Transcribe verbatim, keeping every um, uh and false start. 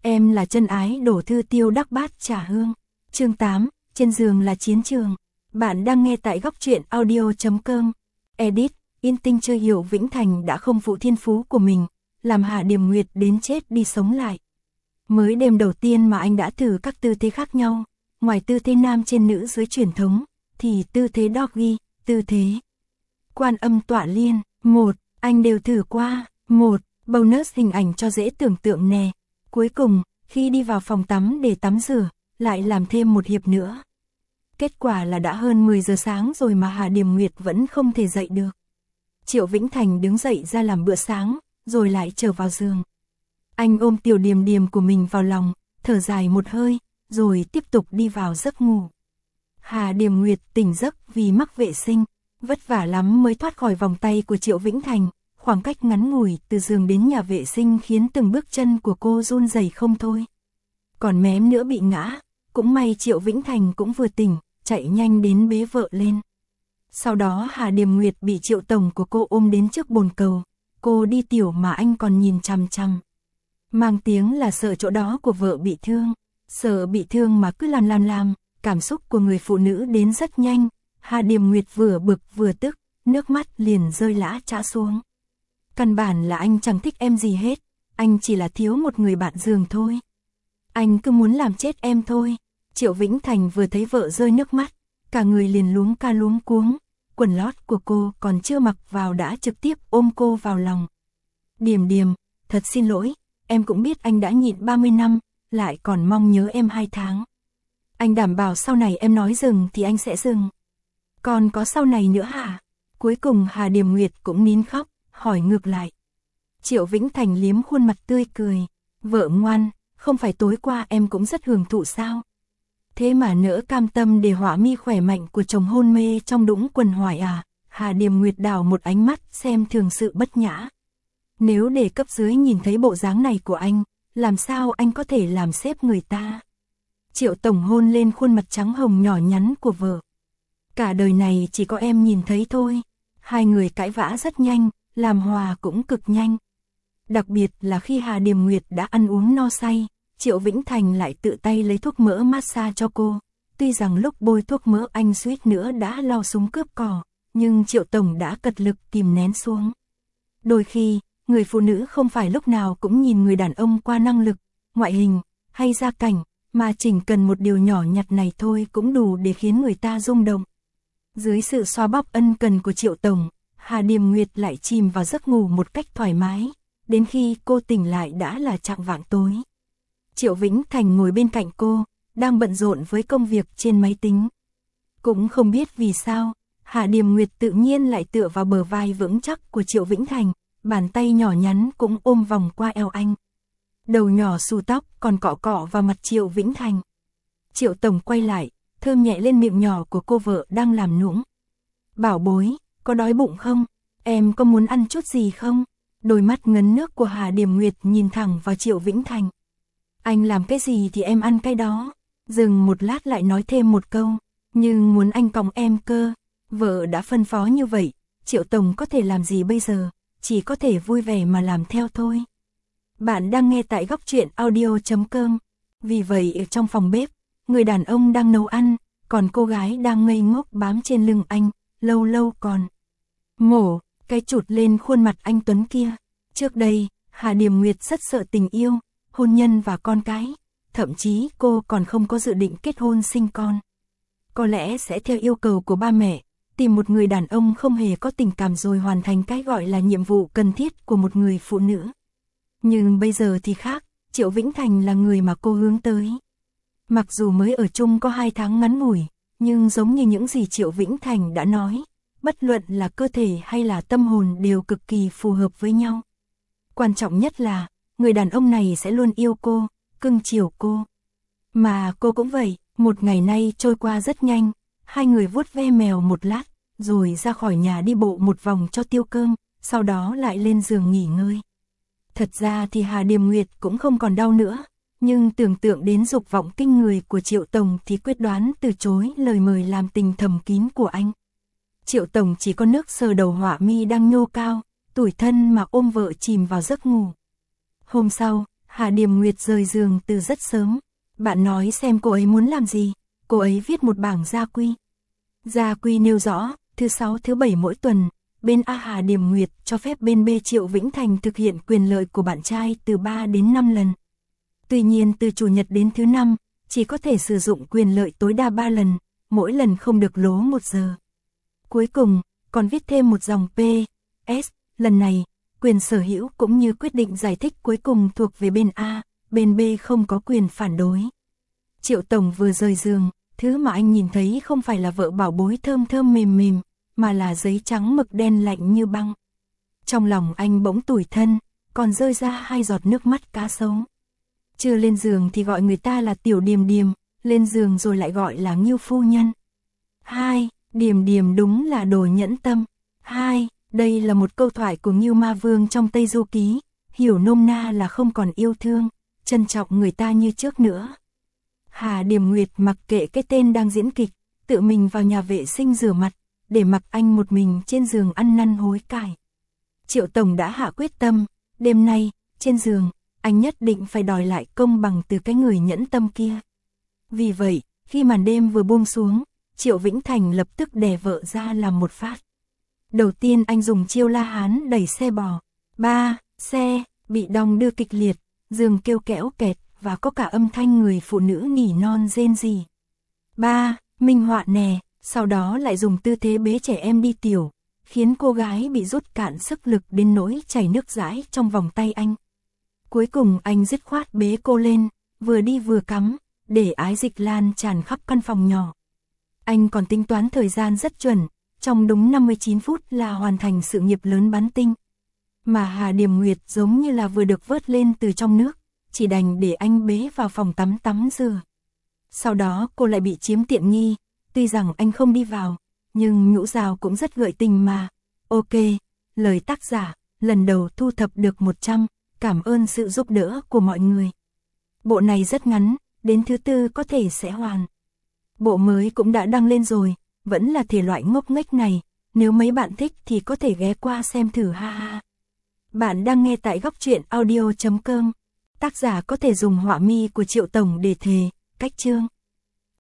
Em là chân ái đổ thư tiêu đắc bát trà hương. Chương tám, trên giường là chiến trường. Bạn đang nghe tại góc truyện audio chấm com. Edit, yên tinh chưa hiểu Vĩnh Thành đã không phụ thiên phú của mình, làm Hà Điềm Nguyệt đến chết đi sống lại. Mới đêm đầu tiên mà anh đã thử các tư thế khác nhau, ngoài tư thế nam trên nữ dưới truyền thống, thì tư thế doggy, tư thế Quan Âm Tọa Liên, một, anh đều thử qua, một, bonus hình ảnh cho dễ tưởng tượng nè. Cuối cùng, khi đi vào phòng tắm để tắm rửa, lại làm thêm một hiệp nữa. Kết quả là đã hơn mười giờ sáng rồi mà Hà Điềm Nguyệt vẫn không thể dậy được. Triệu Vĩnh Thành đứng dậy ra làm bữa sáng, rồi lại trở vào giường. Anh ôm tiểu Điềm Điềm của mình vào lòng, thở dài một hơi, rồi tiếp tục đi vào giấc ngủ. Hà Điềm Nguyệt tỉnh giấc vì mắc vệ sinh, vất vả lắm mới thoát khỏi vòng tay của Triệu Vĩnh Thành. Khoảng cách ngắn ngủi từ giường đến nhà vệ sinh khiến từng bước chân của cô run rẩy không thôi. Còn mém nữa bị ngã, cũng may Triệu Vĩnh Thành cũng vừa tỉnh, chạy nhanh đến bế vợ lên. Sau đó Hà Điềm Nguyệt bị Triệu tổng của cô ôm đến trước bồn cầu, cô đi tiểu mà anh còn nhìn chằm chằm. Mang tiếng là sợ chỗ đó của vợ bị thương, sợ bị thương mà cứ làm làm làm, cảm xúc của người phụ nữ đến rất nhanh. Hà Điềm Nguyệt vừa bực vừa tức, nước mắt liền rơi lã chã xuống. Căn bản là anh chẳng thích em gì hết, anh chỉ là thiếu một người bạn giường thôi. Anh cứ muốn làm chết em thôi. Triệu Vĩnh Thành vừa thấy vợ rơi nước mắt, cả người liền luống ca luống cuống, quần lót của cô còn chưa mặc vào đã trực tiếp ôm cô vào lòng. Điềm Điềm, thật xin lỗi, em cũng biết anh đã nhịn ba mươi năm, lại còn mong nhớ em hai tháng. Anh đảm bảo sau này em nói dừng thì anh sẽ dừng. Còn có sau này nữa hả? Cuối cùng Hà Điềm Nguyệt cũng nín khóc, hỏi ngược lại. Triệu Vĩnh Thành liếm khuôn mặt tươi cười. Vợ ngoan, không phải tối qua em cũng rất hưởng thụ sao? Thế mà nỡ cam tâm để hỏa mi khỏe mạnh của chồng hôn mê trong đũng quần hoài à? Hà Điềm Nguyệt đảo một ánh mắt xem thường sự bất nhã. Nếu để cấp dưới nhìn thấy bộ dáng này của anh, làm sao anh có thể làm sếp người ta? Triệu tổng hôn lên khuôn mặt trắng hồng nhỏ nhắn của vợ. Cả đời này chỉ có em nhìn thấy thôi. Hai người cãi vã rất nhanh, làm hòa cũng cực nhanh. Đặc biệt là khi Hà Điềm Nguyệt đã ăn uống no say, Triệu Vĩnh Thành lại tự tay lấy thuốc mỡ massage cho cô. Tuy rằng lúc bôi thuốc mỡ anh suýt nữa đã lao súng cướp cỏ, nhưng Triệu tổng đã cật lực kìm nén xuống. Đôi khi, người phụ nữ không phải lúc nào cũng nhìn người đàn ông qua năng lực, ngoại hình hay gia cảnh, mà chỉ cần một điều nhỏ nhặt này thôi cũng đủ để khiến người ta rung động. Dưới sự xoa bóp ân cần của Triệu tổng, Hà Điềm Nguyệt lại chìm vào giấc ngủ một cách thoải mái, đến khi cô tỉnh lại đã là chạng vạng tối. Triệu Vĩnh Thành ngồi bên cạnh cô, đang bận rộn với công việc trên máy tính. Cũng không biết vì sao, Hà Điềm Nguyệt tự nhiên lại tựa vào bờ vai vững chắc của Triệu Vĩnh Thành, bàn tay nhỏ nhắn cũng ôm vòng qua eo anh. Đầu nhỏ xù tóc còn cọ cọ vào mặt Triệu Vĩnh Thành. Triệu tổng quay lại, thơm nhẹ lên miệng nhỏ của cô vợ đang làm nũng. Bảo bối, có đói bụng không? Em có muốn ăn chút gì không? Đôi mắt ngấn nước của Hà Điềm Nguyệt nhìn thẳng vào Triệu Vĩnh Thành. Anh làm cái gì thì em ăn cái đó. Dừng một lát lại nói thêm một câu. Nhưng muốn anh còng em cơ. Vợ đã phân phó như vậy, Triệu tổng có thể làm gì bây giờ? Chỉ có thể vui vẻ mà làm theo thôi. Bạn đang nghe tại góc truyện audio chấm com. Vì vậy ở trong phòng bếp, người đàn ông đang nấu ăn, còn cô gái đang ngây ngốc bám trên lưng anh, lâu lâu còn mổ cái chụt lên khuôn mặt anh tuấn kia. Trước đây, Hà Điềm Nguyệt rất sợ tình yêu, hôn nhân và con cái, thậm chí cô còn không có dự định kết hôn sinh con. Có lẽ sẽ theo yêu cầu của ba mẹ, tìm một người đàn ông không hề có tình cảm rồi hoàn thành cái gọi là nhiệm vụ cần thiết của một người phụ nữ. Nhưng bây giờ thì khác, Triệu Vĩnh Thành là người mà cô hướng tới. Mặc dù mới ở chung có hai tháng ngắn ngủi, nhưng giống như những gì Triệu Vĩnh Thành đã nói, bất luận là cơ thể hay là tâm hồn đều cực kỳ phù hợp với nhau. Quan trọng nhất là, người đàn ông này sẽ luôn yêu cô, cưng chiều cô. Mà cô cũng vậy, một ngày nay trôi qua rất nhanh, hai người vuốt ve mèo một lát, rồi ra khỏi nhà đi bộ một vòng cho tiêu cơm, sau đó lại lên giường nghỉ ngơi. Thật ra thì Hà Điềm Nguyệt cũng không còn đau nữa, nhưng tưởng tượng đến dục vọng kinh người của Triệu tổng thì quyết đoán từ chối lời mời làm tình thầm kín của anh. Triệu tổng chỉ có nước sờ đầu họa mi đang nhô cao, tủi thân mà ôm vợ chìm vào giấc ngủ. Hôm sau, Hà Điềm Nguyệt rời giường từ rất sớm. Bạn nói xem cô ấy muốn làm gì? Cô ấy viết một bảng gia quy. Gia quy nêu rõ, thứ sáu thứ bảy mỗi tuần, bên A Hà Điềm Nguyệt cho phép bên B Triệu Vĩnh Thành thực hiện quyền lợi của bạn trai từ ba đến năm lần. Tuy nhiên từ chủ nhật đến thứ năm, chỉ có thể sử dụng quyền lợi tối đa ba lần, mỗi lần không được lố một giờ. Cuối cùng, còn viết thêm một dòng P S, lần này, quyền sở hữu cũng như quyết định giải thích cuối cùng thuộc về bên A, bên B không có quyền phản đối. Triệu Tổng vừa rời giường, thứ mà anh nhìn thấy không phải là vợ bảo bối thơm thơm mềm mềm, mà là giấy trắng mực đen lạnh như băng. Trong lòng anh bỗng tủi thân, còn rơi ra hai giọt nước mắt cá sấu. Chưa lên giường thì gọi người ta là Tiểu Điềm Điềm, lên giường rồi lại gọi là Ngưu Phu Nhân. Hai, Điềm Điềm đúng là đồ nhẫn tâm. Hai, đây là một câu thoại của Ngưu Ma Vương trong Tây Du Ký, hiểu nôm na là không còn yêu thương, trân trọng người ta như trước nữa. Hà Điềm Nguyệt mặc kệ cái tên đang diễn kịch, tự mình vào nhà vệ sinh rửa mặt, để mặc anh một mình trên giường ăn năn hối cải. Triệu Tổng đã hạ quyết tâm, đêm nay, trên giường, anh nhất định phải đòi lại công bằng từ cái người nhẫn tâm kia. Vì vậy, khi màn đêm vừa buông xuống, Triệu Vĩnh Thành lập tức đè vợ ra làm một phát. Đầu tiên anh dùng chiêu la hán đẩy xe bò. Ba, xe, bị đong đưa kịch liệt, giường kêu kẽo kẹt và có cả âm thanh người phụ nữ nỉ non rên rỉ. Ba, minh họa nè, sau đó lại dùng tư thế bế trẻ em đi tiểu, khiến cô gái bị rút cạn sức lực đến nỗi chảy nước dãi trong vòng tay anh. Cuối cùng anh dứt khoát bế cô lên, vừa đi vừa cắm, để ái dịch lan tràn khắp căn phòng nhỏ. Anh còn tính toán thời gian rất chuẩn, trong đúng năm mươi chín phút là hoàn thành sự nghiệp lớn bắn tinh. Mà Hà Điềm Nguyệt giống như là vừa được vớt lên từ trong nước, chỉ đành để anh bế vào phòng tắm tắm rửa. Sau đó cô lại bị chiếm tiện nghi, tuy rằng anh không đi vào, nhưng nhũ rào cũng rất gợi tình mà. Ok, lời tác giả, lần đầu thu thập được một trăm, cảm ơn sự giúp đỡ của mọi người. Bộ này rất ngắn, đến thứ tư có thể sẽ hoàn. Bộ mới cũng đã đăng lên rồi, vẫn là thể loại ngốc nghếch này, nếu mấy bạn thích thì có thể ghé qua xem thử ha ha. Bạn đang nghe tại góc truyện audio chấm com. Tác giả có thể dùng họa mi của Triệu Tổng để thề, cách chương.